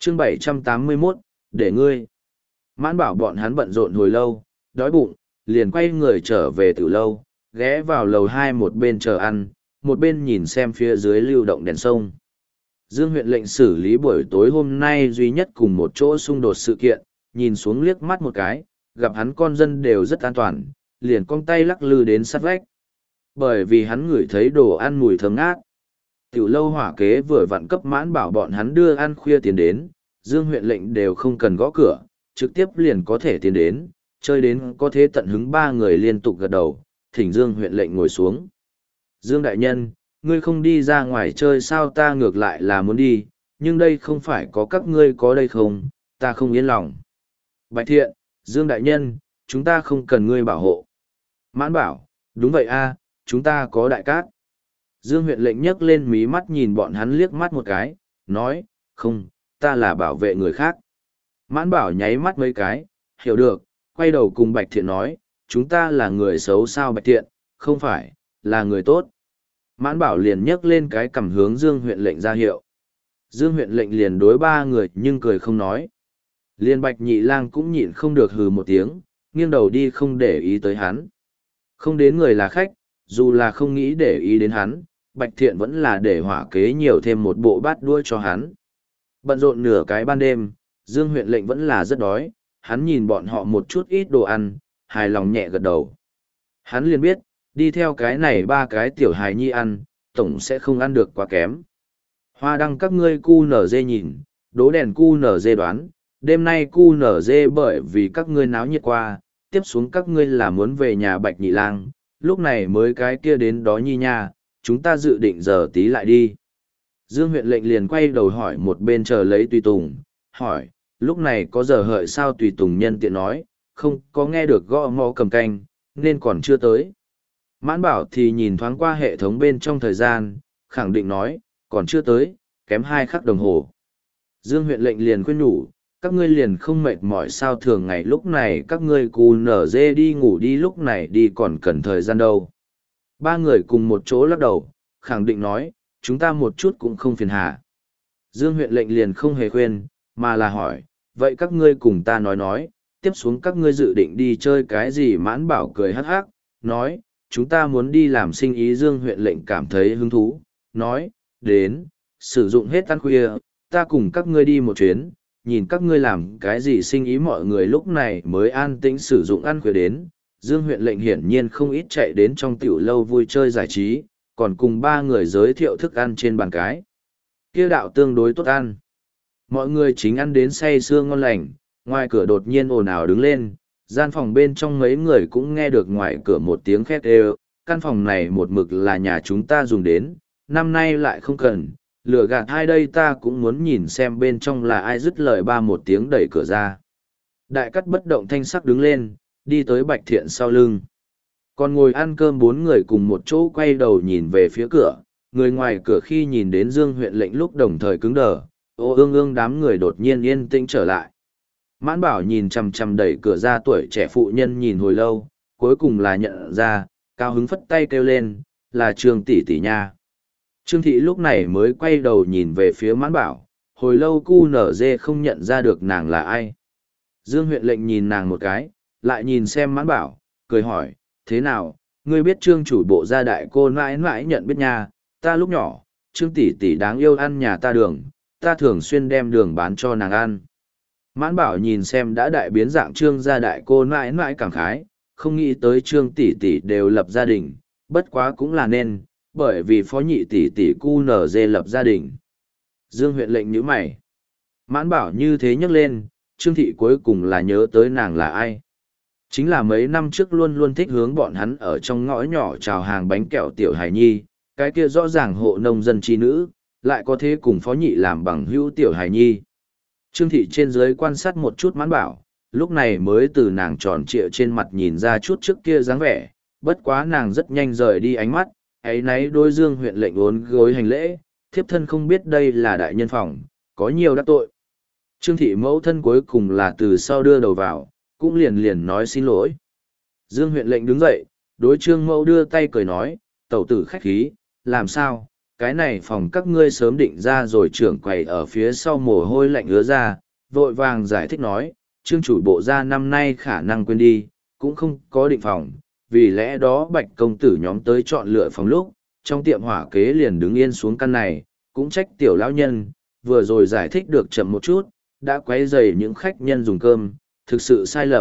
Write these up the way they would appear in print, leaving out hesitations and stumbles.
chương 781, để ngươi. Mãn bảo bọn hắn bận rộn hồi lâu, đói bụng, liền quay người trở về từ lâu, ghé vào lầu 2 một bên chờ ăn, một bên nhìn xem phía dưới lưu động đèn sông. Dương huyện lệnh xử lý buổi tối hôm nay duy nhất cùng một chỗ xung đột sự kiện, nhìn xuống liếc mắt một cái, gặp hắn con dân đều rất an toàn, liền cong tay lắc lư đến sát vách. Bởi vì hắn ngửi thấy đồ ăn mùi thơm ngát. Tiểu lâu hỏa kế vừa vặn cấp mãn bảo bọn hắn đưa ăn khuya tiến đến, Dương huyện lệnh đều không cần gõ cửa, trực tiếp liền có thể tiến đến, chơi đến có thế tận hứng ba người liên tục gật đầu, thỉnh Dương huyện lệnh ngồi xuống. Dương đại nhân, ngươi không đi ra ngoài chơi sao? Ta ngược lại là muốn đi, nhưng đây không phải có các ngươi có đây không, ta không yên lòng. Bạch thiện, Dương đại nhân, chúng ta không cần ngươi bảo hộ. Mãn bảo, đúng vậy a, chúng ta có đại cát. Dương huyện lệnh nhấc lên mí mắt nhìn bọn hắn liếc mắt một cái, nói, không, ta là bảo vệ người khác. Mãn bảo nháy mắt mấy cái, hiểu được, quay đầu cùng Bạch thiện nói, chúng ta là người xấu sao? Bạch thiện, không phải, là người tốt. Mãn bảo liền nhấc lên cái cằm hướng Dương huyện lệnh ra hiệu. Dương huyện lệnh liền đối ba người nhưng cười không nói. Liên Bạch nhị lang cũng nhịn không được hừ một tiếng, nghiêng đầu đi không để ý tới hắn. Không đến người là khách, dù là không nghĩ để ý đến hắn, Bạch thiện vẫn là để hỏa kế nhiều thêm một bộ bát đuôi cho hắn. Bận rộn nửa cái ban đêm, Dương huyện lệnh vẫn là rất đói, hắn nhìn bọn họ một chút ít đồ ăn, hài lòng nhẹ gật đầu. Hắn liền biết, đi theo cái này ba cái tiểu hài nhi ăn, tổng sẽ không ăn được quá kém. Hoa đăng các ngươi cu nở dê nhìn, đố đèn cu nở dê đoán, đêm nay cu nở dê bởi vì các ngươi náo nhiệt qua, tiếp xuống các ngươi là muốn về nhà Bạch nhị lang, lúc này mới cái kia đến đó nhi nha, chúng ta dự định giờ tí lại đi. Dương huyện lệnh liền quay đầu hỏi một bên chờ lấy tùy tùng, hỏi, lúc này có giờ hợi sao? Tùy tùng nhân tiện nói, không có nghe được gõ mõ cầm canh, nên còn chưa tới. Mãn bảo thì nhìn thoáng qua hệ thống bên trong thời gian, khẳng định nói, còn chưa tới, kém 2 khắc đồng hồ. Dương huyện lệnh liền khuyên nhủ, các ngươi liền không mệt mỏi sao? Thường ngày lúc này các ngươi cù nở dê đi ngủ đi, lúc này đi còn cần thời gian đâu. Ba người cùng một chỗ lắc đầu, khẳng định nói, chúng ta một chút cũng không phiền hà. Dương huyện lệnh liền không hề khuyên, mà là hỏi, vậy các ngươi cùng ta nói, tiếp xuống các ngươi dự định đi chơi cái gì? Mãn bảo cười hắc hắc, nói, chúng ta muốn đi làm sinh ý. Dương huyện lệnh cảm thấy hứng thú, nói, đến, sử dụng hết ăn khuya, ta cùng các ngươi đi một chuyến, nhìn các ngươi làm cái gì sinh ý. Mọi người lúc này mới an tĩnh sử dụng ăn khuya đến. Dương huyện lệnh hiển nhiên không ít chạy đến trong tiểu lâu vui chơi giải trí, còn cùng ba người giới thiệu thức ăn trên bàn cái. Kia đạo tương đối tốt ăn. Mọi người chính ăn đến say sưa ngon lành, ngoài cửa đột nhiên ồn ào đứng lên, gian phòng bên trong mấy người cũng nghe được ngoài cửa một tiếng khét ê. Căn phòng này một mực là nhà chúng ta dùng đến, năm nay lại không cần, lừa gạt hai đây, ta cũng muốn nhìn xem bên trong là ai. Dứt lời ba một tiếng đẩy cửa ra. Đại cắt bất động thanh sắc đứng lên, đi tới Bạch thiện sau lưng. Còn ngồi ăn cơm bốn người cùng một chỗ quay đầu nhìn về phía cửa, người ngoài cửa khi nhìn đến Dương huyện lệnh lúc đồng thời cứng đờ, ô ương ương đám người đột nhiên yên tĩnh trở lại. Mãn bảo nhìn chằm chằm đẩy cửa ra tuổi trẻ phụ nhân nhìn hồi lâu, cuối cùng là nhận ra, cao hứng phất tay kêu lên, là Trương tỷ tỷ nha. Trương thị lúc này mới quay đầu nhìn về phía mãn bảo, hồi lâu cu nở dê không nhận ra được nàng là ai. Dương huyện lệnh nhìn nàng một cái, lại nhìn xem mãn bảo, cười hỏi, thế nào, ngươi biết Trương chủ bộ gia đại cô mãi mãi nhận biết nha? Ta lúc nhỏ, Trương tỷ tỷ đáng yêu ăn nhà ta đường, ta thường xuyên đem đường bán cho nàng ăn. Mãn bảo nhìn xem đã đại biến dạng Trương gia đại cô mãi mãi cảm khái, không nghĩ tới Trương tỷ tỷ đều lập gia đình, bất quá cũng là nên, bởi vì phó nhị tỷ tỷ cu nở dê lập gia đình. Dương huyện lệnh nhíu mày. Mãn bảo như thế nhắc lên, Trương thị cuối cùng là nhớ tới nàng là ai. Chính là mấy năm trước luôn luôn thích hướng bọn hắn ở trong ngõ nhỏ chào hàng bánh kẹo tiểu hài nhi, cái kia rõ ràng hộ nông dân chi nữ, lại có thế cùng phó nhị làm bằng hữu tiểu hài nhi. Trương thị trên dưới quan sát một chút mãn bảo, lúc này mới từ nàng tròn trịa trên mặt nhìn ra chút trước kia dáng vẻ, bất quá nàng rất nhanh rời đi ánh mắt, ấy nấy đôi Dương huyện lệnh ốn gối hành lễ, thiếp thân không biết đây là đại nhân phòng, có nhiều đắc tội. Trương thị mẫu thân cuối cùng là từ sau đưa đầu vào, cũng liền liền nói xin lỗi. Dương huyện lệnh đứng dậy, đối Trương mẫu đưa tay cười nói, tẩu tử khách khí, làm sao, cái này phòng các ngươi sớm định ra rồi. Trưởng quầy ở phía sau mồ hôi lạnh ứa ra, vội vàng giải thích nói, trương chủ bộ ra năm nay khả năng quên đi, cũng không có định phòng, vì lẽ đó Bạch công tử nhóm tới chọn lựa phòng lúc, trong tiệm hỏa kế liền đứng yên xuống căn này, cũng trách tiểu lão nhân, vừa rồi giải thích được chậm một chút, đã quấy rầy những khách nhân dùng cơm, thực sự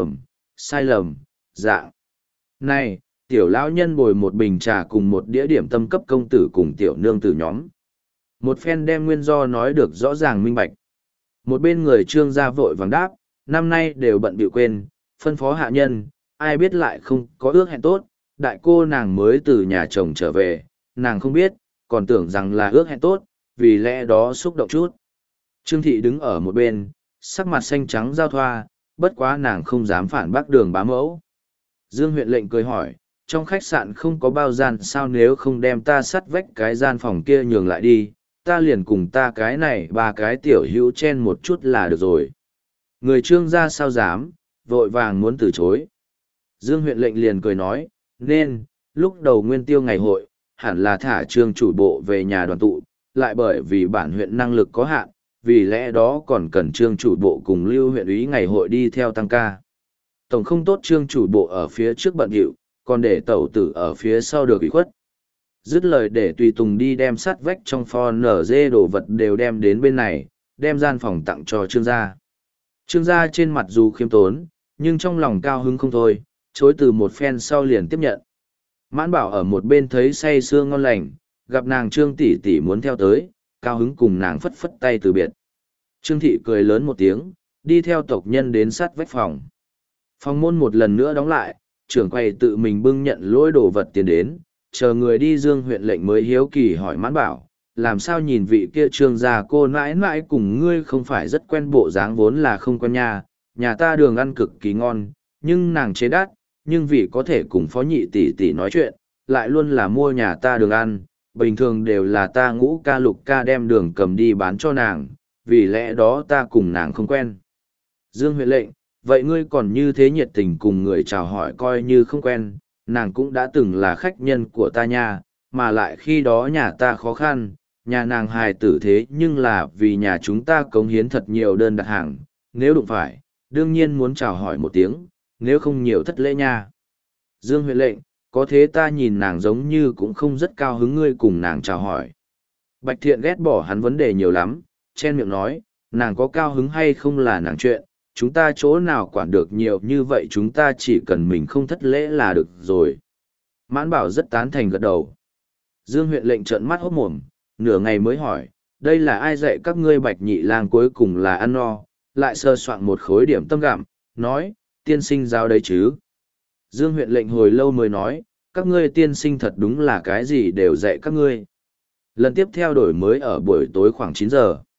sai lầm, dạ. Này, tiểu lão nhân bồi một bình trà cùng một đĩa điểm tâm cấp công tử cùng tiểu nương tử nhóm. Một phen đem nguyên do nói được rõ ràng minh bạch. Một bên người trương gia vội vàng đáp, năm nay đều bận bịu quên, phân phó hạ nhân, ai biết lại không có ước hẹn tốt, đại cô nàng mới từ nhà chồng trở về, nàng không biết, còn tưởng rằng là ước hẹn tốt, vì lẽ đó xúc động chút. Trương thị đứng ở một bên, sắc mặt xanh trắng giao thoa, bất quá nàng không dám phản bác Đường bá mẫu. Dương huyện lệnh cười hỏi, trong khách sạn không có bao gian sao, nếu không đem ta sắt vách cái gian phòng kia nhường lại đi, ta liền cùng ta cái này ba cái tiểu hữu chen một chút là được rồi. Người trương gia sao dám, vội vàng muốn từ chối. Dương huyện lệnh liền cười nói, nên, lúc đầu nguyên tiêu ngày hội, hẳn là thả trương chủ bộ về nhà đoàn tụ, lại bởi vì bản huyện năng lực có hạn, vì lẽ đó còn cần trương chủ bộ cùng lưu huyện úy ngày hội đi theo tăng ca. Tổng không tốt trương chủ bộ ở phía trước bận rộn, còn để tẩu tử ở phía sau được ủy khuất. Dứt lời để tùy tùng đi đem sắt vách trong pho nở dê đồ vật đều đem đến bên này, đem gian phòng tặng cho trương gia. Trương gia trên mặt dù khiêm tốn, nhưng trong lòng cao hứng không thôi, chối từ một phen sau liền tiếp nhận. Mãn Bảo ở một bên thấy say sưa ngon lành, gặp nàng Trương tỷ tỷ muốn theo tới, cao hứng cùng nàng phất phất tay từ biệt. Trương thị cười lớn một tiếng, đi theo tộc nhân đến sát vách phòng. Phòng môn một lần nữa đóng lại, trưởng quầy tự mình bưng nhận lỗi đồ vật tiền đến, chờ người đi. Dương huyện lệnh mới hiếu kỳ hỏi Mãn Bảo, làm sao nhìn vị kia Trương gia cô nãi nãi cùng ngươi không phải rất quen, bộ dáng vốn là không quen nha, nhà ta đường ăn cực kỳ ngon, nhưng nàng chế đắt, nhưng vì có thể cùng phó nhị tỷ tỷ nói chuyện, lại luôn là mua nhà ta đường ăn, bình thường đều là ta Ngũ ca Lục ca đem đường cầm đi bán cho nàng, vì lẽ đó ta cùng nàng không quen. Dương huyện lệnh, vậy ngươi còn như thế nhiệt tình cùng người chào hỏi coi như không quen, nàng cũng đã từng là khách nhân của ta nha, mà lại khi đó nhà ta khó khăn, nhà nàng hài tử thế nhưng là vì nhà chúng ta cống hiến thật nhiều đơn đặt hàng, nếu đụng phải, đương nhiên muốn chào hỏi một tiếng, nếu không nhiều thất lễ nha. Dương huyện lệnh, có thế ta nhìn nàng giống như cũng không rất cao hứng ngươi cùng nàng chào hỏi. Bạch Thiện ghét bỏ hắn vấn đề nhiều lắm, chen miệng nói, nàng có cao hứng hay không là nàng chuyện, chúng ta chỗ nào quản được nhiều như vậy, chúng ta chỉ cần mình không thất lễ là được rồi. Mãn Bảo rất tán thành gật đầu. Dương huyện lệnh trợn mắt hốt mồm, nửa ngày mới hỏi, đây là ai dạy các ngươi Bạch nhị lang cuối cùng là ăn no, lại sơ soạn một khối điểm tâm gặm, nói, tiên sinh giáo đấy chứ. Dương huyện lệnh hồi lâu mới nói, các ngươi tiên sinh thật đúng là cái gì đều dạy các ngươi. Lần tiếp theo đổi mới ở buổi tối khoảng 9 giờ.